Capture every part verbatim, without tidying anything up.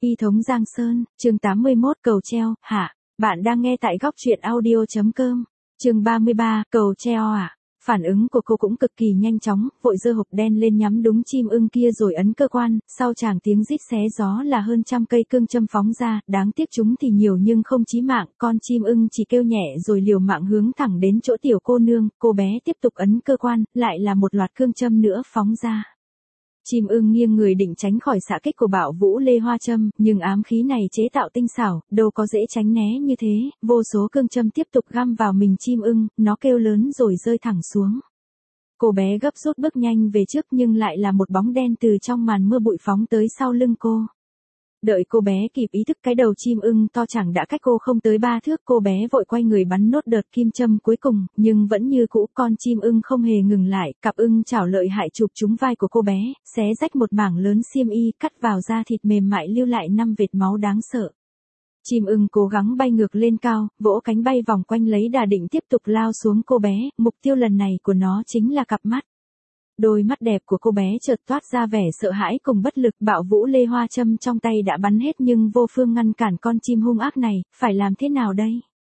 Y thống Giang Sơn, chương tám mươi mốt cầu treo, hạ. Bạn đang nghe tại góc truyện audio chấm com. Chương ba mươi ba, cầu treo à. Phản ứng của cô cũng cực kỳ nhanh chóng, vội giơ hộp đen lên nhắm đúng chim ưng kia rồi ấn cơ quan, sau chàng tiếng rít xé gió là hơn trăm cây cương châm phóng ra, đáng tiếc chúng thì nhiều nhưng không chí mạng, con chim ưng chỉ kêu nhẹ rồi liều mạng hướng thẳng đến chỗ tiểu cô nương, cô bé tiếp tục ấn cơ quan, lại là một loạt cương châm nữa phóng ra. Chim ưng nghiêng người định tránh khỏi xạ kích của Bạo Vũ Lê Hoa Châm, nhưng ám khí này chế tạo tinh xảo, đâu có dễ tránh né như thế, vô số cương châm tiếp tục găm vào mình chim ưng, nó kêu lớn rồi rơi thẳng xuống. Cô bé gấp rút bước nhanh về trước nhưng lại là một bóng đen từ trong màn mưa bụi phóng tới sau lưng cô. Đợi cô bé kịp ý thức cái đầu chim ưng to chẳng đã cách cô không tới ba thước, cô bé vội quay người bắn nốt đợt kim châm cuối cùng, nhưng vẫn như cũ con chim ưng không hề ngừng lại, cặp ưng chảo lợi hại chụp trúng vai của cô bé, xé rách một mảng lớn xiêm y, cắt vào da thịt mềm mại lưu lại năm vệt máu đáng sợ. Chim ưng cố gắng bay ngược lên cao, vỗ cánh bay vòng quanh lấy đà định tiếp tục lao xuống cô bé, mục tiêu lần này của nó chính là cặp mắt. Đôi mắt đẹp của cô bé chợt toát ra vẻ sợ hãi cùng bất lực, Bạo Vũ Lê Hoa Châm trong tay đã bắn hết nhưng vô phương ngăn cản con chim hung ác này, phải làm thế nào đây?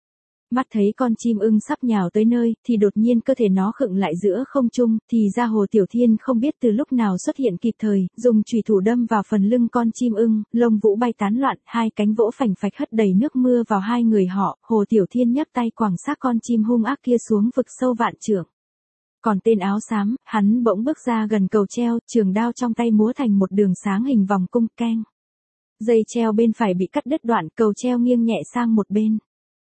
Mắt thấy con chim ưng sắp nhào tới nơi, thì đột nhiên cơ thể nó khựng lại giữa không trung, thì ra Hồ Tiểu Thiên không biết từ lúc nào xuất hiện kịp thời, dùng chùy thủ đâm vào phần lưng con chim ưng, lông vũ bay tán loạn, hai cánh vỗ phành phạch hất đầy nước mưa vào hai người họ, Hồ Tiểu Thiên nhấc tay quẳng xác con chim hung ác kia xuống vực sâu vạn trượng. Còn tên áo xám, hắn bỗng bước ra gần cầu treo, trường đao trong tay múa thành một đường sáng hình vòng cung keng. Dây treo bên phải bị cắt đứt đoạn, cầu treo nghiêng nhẹ sang một bên.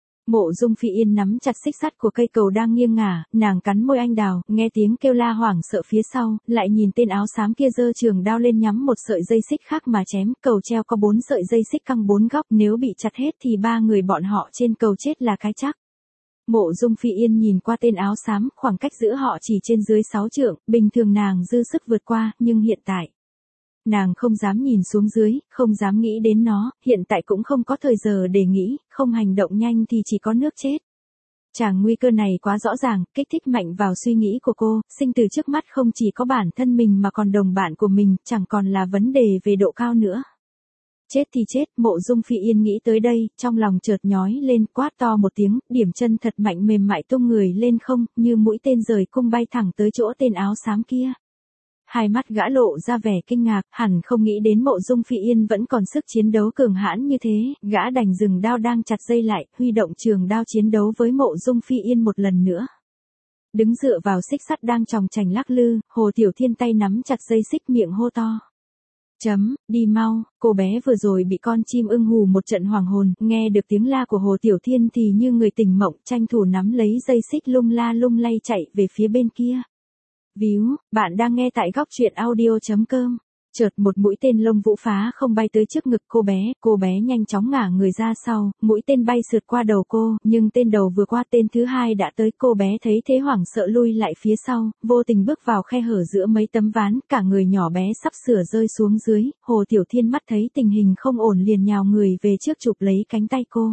Mộ Dung Phi Yên nắm chặt xích sắt của cây cầu đang nghiêng ngả, nàng cắn môi anh đào, nghe tiếng kêu la hoảng sợ phía sau, lại nhìn tên áo xám kia giơ trường đao lên nhắm một sợi dây xích khác mà chém, cầu treo có bốn sợi dây xích căng bốn góc, nếu bị chặt hết thì ba người bọn họ trên cầu chết là cái chắc. Mộ Dung Phi Yên nhìn qua tên áo xám, khoảng cách giữa họ chỉ trên dưới sáu trượng, bình thường nàng dư sức vượt qua, nhưng hiện tại nàng không dám nhìn xuống dưới, không dám nghĩ đến nó, hiện tại cũng không có thời giờ để nghĩ, không hành động nhanh thì chỉ có nước chết. Chàng nguy cơ này quá rõ ràng, kích thích mạnh vào suy nghĩ của cô, sinh tử trước mắt không chỉ có bản thân mình mà còn đồng bạn của mình, chẳng còn là vấn đề về độ cao nữa. Chết thì chết, Mộ Dung Phi Yên nghĩ tới đây, trong lòng chợt nhói lên, quát to một tiếng, điểm chân thật mạnh mềm mại tung người lên không, như mũi tên rời cung bay thẳng tới chỗ tên áo xám kia. Hai mắt gã lộ ra vẻ kinh ngạc, hẳn không nghĩ đến Mộ Dung Phi Yên vẫn còn sức chiến đấu cường hãn như thế, gã đành dừng đao đang chặt dây lại, huy động trường đao chiến đấu với Mộ Dung Phi Yên một lần nữa. Đứng dựa vào xích sắt đang chòng chành lắc lư, Hồ Tiểu Thiên tay nắm chặt dây xích miệng hô to. Chấm, đi mau, cô bé vừa rồi bị con chim ưng hù một trận hoàng hồn, nghe được tiếng la của Hồ Tiểu Thiên thì như người tỉnh mộng, tranh thủ nắm lấy dây xích lung la lung lay chạy về phía bên kia. Víu, bạn đang nghe tại góc truyện audio chấm com. Chợt một mũi tên lông vũ phá không bay tới trước ngực cô bé, cô bé nhanh chóng ngả người ra sau, mũi tên bay sượt qua đầu cô, nhưng tên đầu vừa qua tên thứ hai đã tới, cô bé thấy thế hoảng sợ lui lại phía sau, vô tình bước vào khe hở giữa mấy tấm ván, cả người nhỏ bé sắp sửa rơi xuống dưới, Hồ Tiểu Thiên mắt thấy tình hình không ổn liền nhào người về trước chụp lấy cánh tay cô.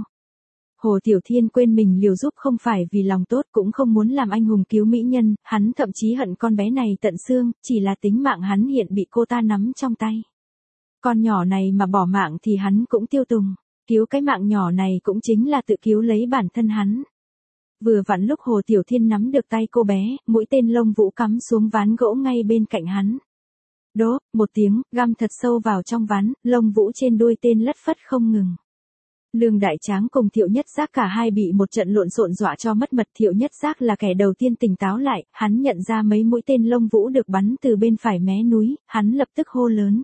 Hồ Tiểu Thiên quên mình liều giúp không phải vì lòng tốt, cũng không muốn làm anh hùng cứu mỹ nhân, hắn thậm chí hận con bé này tận xương, chỉ là tính mạng hắn hiện bị cô ta nắm trong tay. Con nhỏ này mà bỏ mạng thì hắn cũng tiêu tùng, cứu cái mạng nhỏ này cũng chính là tự cứu lấy bản thân hắn. Vừa vặn lúc Hồ Tiểu Thiên nắm được tay cô bé, mũi tên lông vũ cắm xuống ván gỗ ngay bên cạnh hắn. Đố, một tiếng, găm thật sâu vào trong ván, lông vũ trên đuôi tên lất phất không ngừng. Lương Đại Tráng cùng Thiệu Nhất Giác cả hai bị một trận lộn xộn dọa cho mất mật. Thiệu Nhất Giác là kẻ đầu tiên tỉnh táo lại, hắn nhận ra mấy mũi tên lông vũ được bắn từ bên phải mé núi, hắn lập tức hô lớn.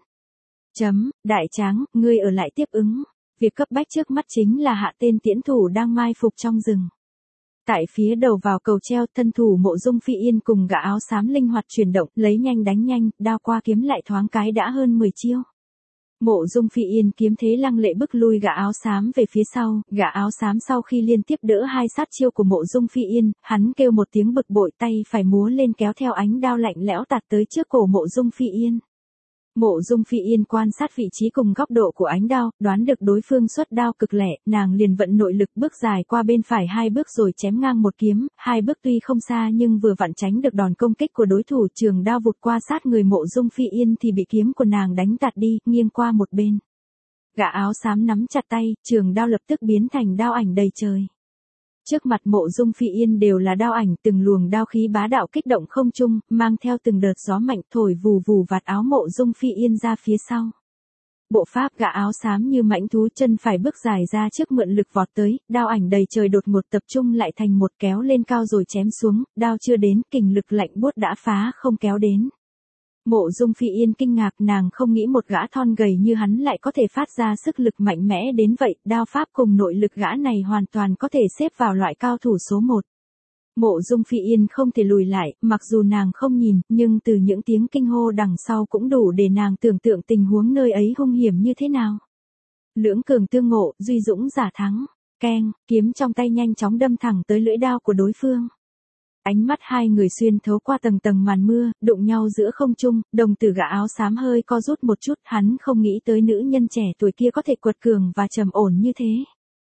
Chấm, Đại Tráng, ngươi ở lại tiếp ứng. Việc cấp bách trước mắt chính là hạ tên tiễn thủ đang mai phục trong rừng. Tại phía đầu vào cầu treo, thân thủ Mộ Dung Phi Yên cùng gã áo xám linh hoạt chuyển động, lấy nhanh đánh nhanh, đao qua kiếm lại thoáng cái đã hơn mười chiêu. Mộ Dung Phi Yên kiếm thế lăng lệ bức lui gã áo xám về phía sau, gã áo xám sau khi liên tiếp đỡ hai sát chiêu của Mộ Dung Phi Yên, hắn kêu một tiếng bực bội, tay phải múa lên kéo theo ánh đao lạnh lẽo tạt tới trước cổ Mộ Dung Phi Yên. Mộ Dung Phi Yên quan sát vị trí cùng góc độ của ánh đao, đoán được đối phương xuất đao cực lẻ, nàng liền vận nội lực bước dài qua bên phải hai bước rồi chém ngang một kiếm, hai bước tuy không xa nhưng vừa vặn tránh được đòn công kích của đối thủ, trường đao vụt qua sát người Mộ Dung Phi Yên thì bị kiếm của nàng đánh tạt đi, nghiêng qua một bên. Gã áo xám nắm chặt tay, trường đao lập tức biến thành đao ảnh đầy trời. Trước mặt Mộ Dung Phi Yên đều là đao ảnh, từng luồng đao khí bá đạo kích động không trung, mang theo từng đợt gió mạnh thổi vù vù vạt áo Mộ Dung Phi Yên ra phía sau. Bộ pháp gã áo xám như mãnh thú, chân phải bước dài ra trước mượn lực vọt tới, đao ảnh đầy trời đột ngột tập trung lại thành một, kéo lên cao rồi chém xuống, đao chưa đến, kình lực lạnh buốt đã phá không kéo đến. Mộ Dung Phi Yên kinh ngạc, nàng không nghĩ một gã thon gầy như hắn lại có thể phát ra sức lực mạnh mẽ đến vậy, đao pháp cùng nội lực gã này hoàn toàn có thể xếp vào loại cao thủ số một. Mộ Dung Phi Yên không thể lùi lại, mặc dù nàng không nhìn, nhưng từ những tiếng kinh hô đằng sau cũng đủ để nàng tưởng tượng tình huống nơi ấy hung hiểm như thế nào. Lưỡng cường tương ngộ, duy dũng giả thắng, keng, kiếm trong tay nhanh chóng đâm thẳng tới lưỡi đao của đối phương. Ánh mắt hai người xuyên thấu qua tầng tầng màn mưa, đụng nhau giữa không trung, đồng tử gã áo xám hơi co rút một chút, hắn không nghĩ tới nữ nhân trẻ tuổi kia có thể quật cường và trầm ổn như thế.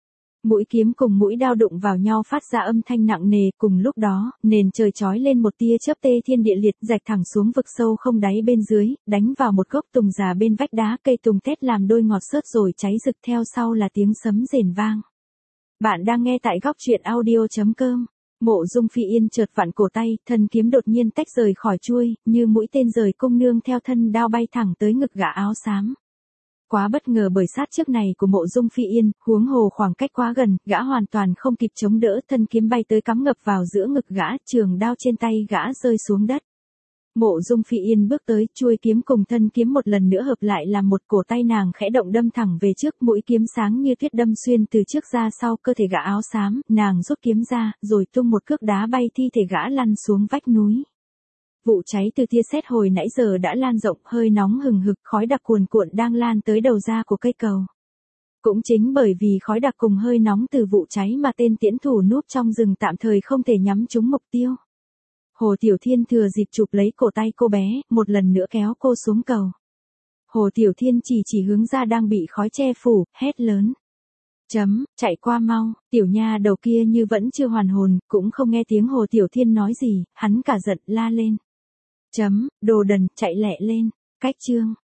Mũi kiếm cùng mũi đao đụng vào nhau phát ra âm thanh nặng nề, cùng lúc đó, nền trời chói lên một tia chớp tê thiên địa liệt, rạch thẳng xuống vực sâu không đáy bên dưới, đánh vào một gốc tùng già bên vách đá, cây tùng thét làm đôi ngọt xớt rồi cháy rực, theo sau là tiếng sấm rền vang. Bạn đang nghe tại góc truyện audio chấm com. Mộ Dung Phi Yên chợt vặn cổ tay, thân kiếm đột nhiên tách rời khỏi chuôi, như mũi tên rời cung nương theo thân đao bay thẳng tới ngực gã áo xám. Quá bất ngờ bởi sát trước này của Mộ Dung Phi Yên, huống hồ khoảng cách quá gần, gã hoàn toàn không kịp chống đỡ, thân kiếm bay tới cắm ngập vào giữa ngực gã, trường đao trên tay gã rơi xuống đất. Mộ Dung Phi Yên bước tới, chuôi kiếm cùng thân kiếm một lần nữa hợp lại làm một, cổ tay nàng khẽ động đâm thẳng về trước, mũi kiếm sáng như tuyết đâm xuyên từ trước ra sau cơ thể gã áo xám, nàng rút kiếm ra, rồi tung một cước đá bay thi thể gã lăn xuống vách núi. Vụ cháy từ tia sét hồi nãy giờ đã lan rộng, hơi nóng hừng hực, khói đặc cuồn cuộn đang lan tới đầu ra của cây cầu. Cũng chính bởi vì khói đặc cùng hơi nóng từ vụ cháy mà tên tiễn thủ núp trong rừng tạm thời không thể nhắm trúng mục tiêu. Hồ Tiểu Thiên thừa dịp chụp lấy cổ tay cô bé, một lần nữa kéo cô xuống cầu. Hồ Tiểu Thiên chỉ chỉ hướng ra đang bị khói che phủ, hét lớn. Chấm, chạy qua mau, tiểu nha đầu kia như vẫn chưa hoàn hồn, cũng không nghe tiếng Hồ Tiểu Thiên nói gì, hắn cả giận la lên. Chấm, đồ đần, chạy lẹ lên, cách chương.